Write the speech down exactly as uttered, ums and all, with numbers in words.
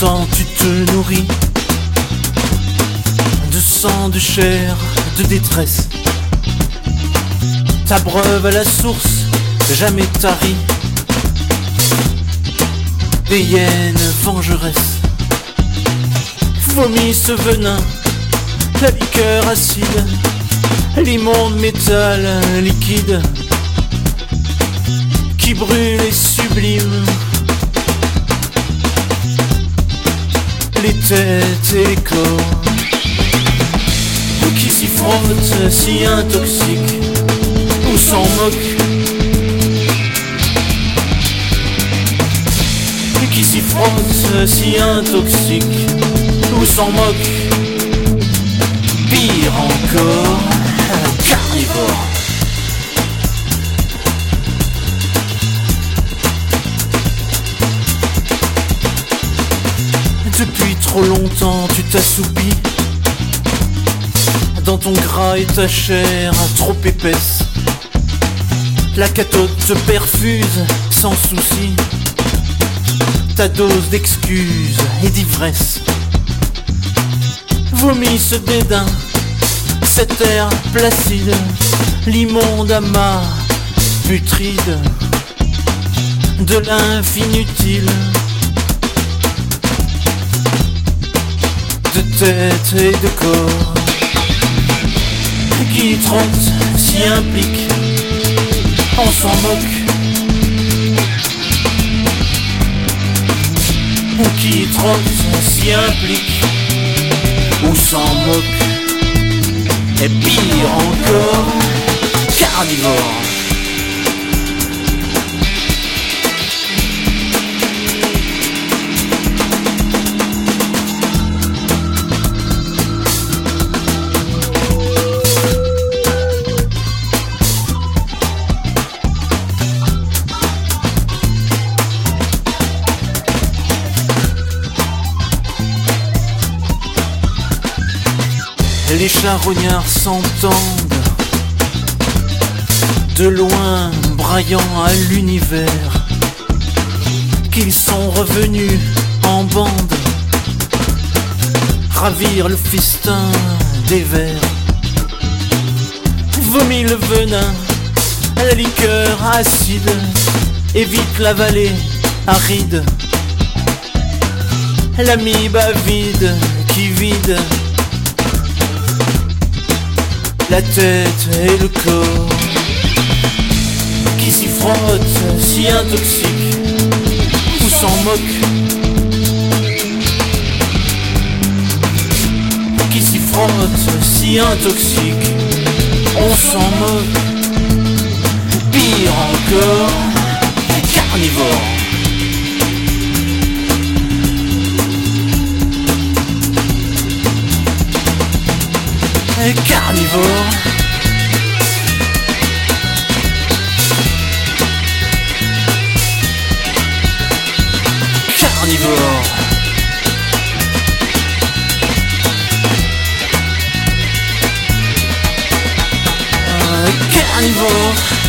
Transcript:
longtemps tu te nourris de sang, de chair, de détresse. T'abreuves à la source, jamais tarie, des hyènes vengeresses. Vomis ce venin, la liqueur acide, l'immonde métal liquide qui brûle et sublime les têtes et les corps, qui s'y frottent, si intoxiques, ou s'en moquent, qui s'y frottent, si intoxiques, ou s'en moquent. Pire encore, carnivore. Depuis trop longtemps tu t'assoupis dans ton gras et ta chair trop épaisse. La cathode te perfuse sans souci ta dose d'excuses et d'ivresse. Vomis ce dédain, cet air placide, l'immonde amas putride de l'infinutile, de tête et de corps, qui trotte, s'y implique, on s'en moque, qui trotte, s'y implique, ou s'en moque, et pire encore, carnivore. Les charognards s'entendent de loin, braillant à l'univers, qu'ils sont revenus en bande ravir le festin des vers. Vomit le venin, la liqueur acide, évite la vallée aride, l'amibe avide qui vide la tête et le corps, qui s'y frotte, s'y intoxique, ou s'en moque, qui s'y frotte, s'y intoxique, on s'en moque. Pire encore, carnivore. Carnivore. Carnivore. Euh, carnivore.